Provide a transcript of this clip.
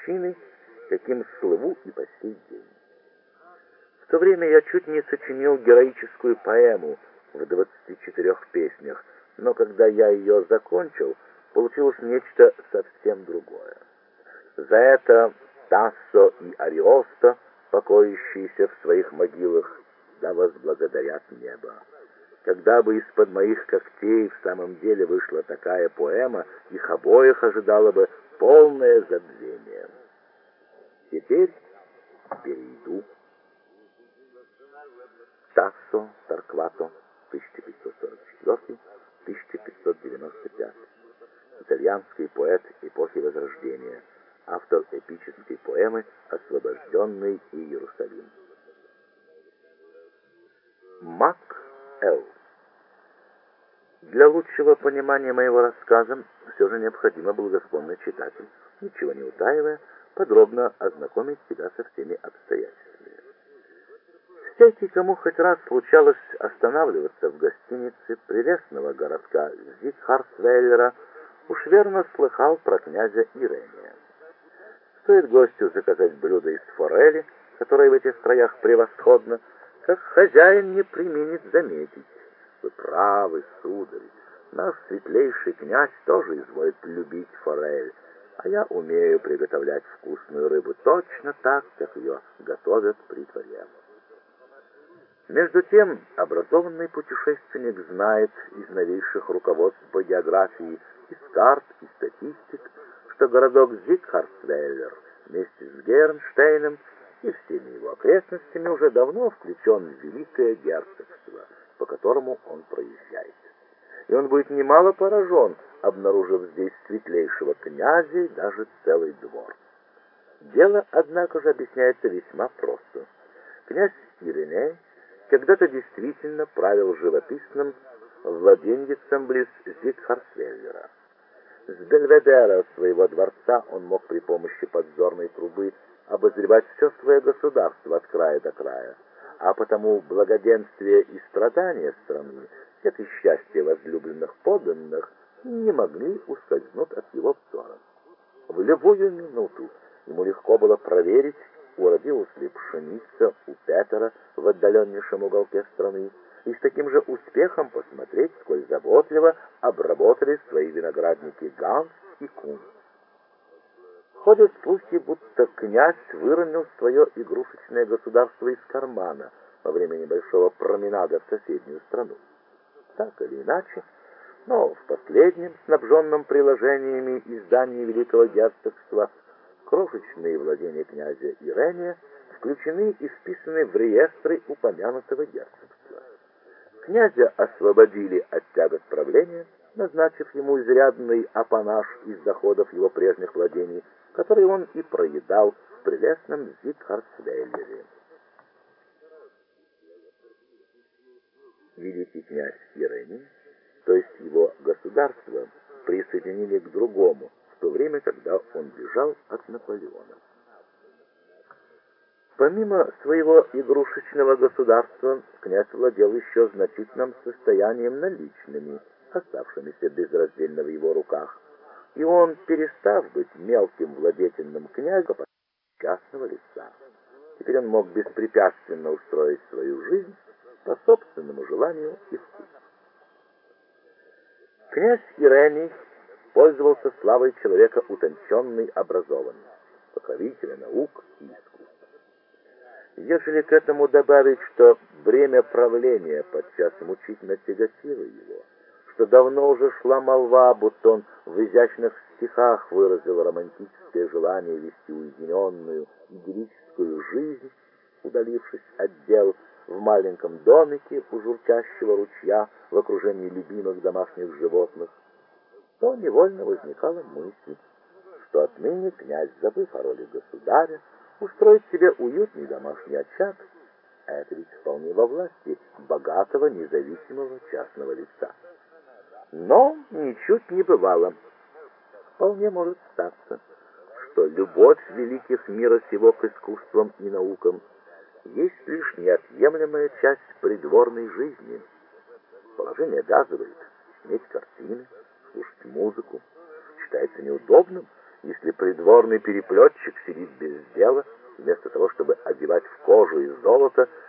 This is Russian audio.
мужчиной, каким слыву и по сей день. В то время я чуть не сочинил героическую поэму в 24 песнях, но когда я ее закончил, получилось нечто совсем другое. За это Тассо и Ариосто, покоящиеся в своих могилах, да возблагодарят небо. Когда бы из-под моих когтей в самом деле вышла такая поэма, их обоих ожидало бы полное забвение. Теперь перейду. Тассо Торквато, 1544-1595. Итальянский поэт эпохи Возрождения, автор эпической поэмы «Освобожденный Иерусалим». Мак Л. Для лучшего понимания моего рассказа все же необходимо, благосклонный читатель, ничего не утаивая, подробно ознакомить себя со всеми обстоятельствами. Всякий, кому хоть раз случалось останавливаться в гостинице прелестного городка Зигхарсвейлера, уж верно слыхал про князя Ирения. Стоит гостю заказать блюдо из форели, которое в этих краях превосходно, как хозяин не преминет заметить: вы правы, сударь, наш светлейший князь тоже изволит любить форель, а я умею приготовлять вкусную рыбу точно так, как ее готовят при дворе. Между тем, образованный путешественник знает из новейших руководств по географии, из карт и статистик, что городок Зигхарсвейлер вместе с Гернштейном и всеми его окрестностями уже давно включен в Великое Герцогство, по которому он проезжает. И он будет немало поражен, обнаружив здесь светлейшего князя и даже целый двор. Дело, однако же, объясняется весьма просто. Князь Ириней когда-то действительно правил живописным владеньицем близ Зигхарсвейлера. С бельведера своего дворца он мог при помощи подзорной трубы обозревать все свое государство от края до края, а потому благоденствие и страдания страны, как и счастье возлюбленных подданных, не могли ускользнуть от его взора. В любую минуту ему легко было проверить, уродилась ли пшеница у Петера в отдаленнейшем уголке страны, и с таким же успехом посмотреть, сколь заботливо обработали свои виноградники Ганс и Кун. Ходят слухи, будто князь выронил свое игрушечное государство из кармана во время небольшого променада в соседнюю страну. Так или иначе, но в последнем, снабженном приложениями издании Великого Герцогства, крошечные владения князя Ирения включены и вписаны в реестры упомянутого герцогства. Князя освободили от тягот правления, назначив ему изрядный апанаж из доходов его прежних владений, который он и проедал в прелестном Зигхарсвейлере. Великий князь Ирений, то есть его государство, присоединили к другому, в то время, когда он бежал от Наполеона. Помимо своего игрушечного государства, князь владел еще значительным состоянием наличными, оставшимися безраздельно в его руках, и он, перестав быть мелким владетельным князем частного лица, теперь он мог беспрепятственно устроить свою жизнь по собственному желанию и вкусу. Князь Ирений пользовался славой человека утонченный, образованный, покровителя наук и искусств. Ежели к этому добавить, что бремя правления подчас мучительно тяготило его, что давно уже шла молва, будто он в изящных стихах выразил романтическое желание вести уединенную, идиллическую жизнь, удалившись от дел в маленьком домике у журчащего ручья в окружении любимых домашних животных, то невольно возникала мысль, что отныне князь, забыв о роли государя, устроить себе уютный домашний очаг, а это ведь вполне во власти богатого, независимого частного лица. Но ничуть не бывало. Вполне может статься, что любовь великих мира сего к искусствам и наукам есть лишь неотъемлемая часть придворной жизни. Положение обязывает иметь картины, слушать музыку, считается неудобным если придворный переплетчик сидит без дела, вместо того, чтобы одевать в кожу и золото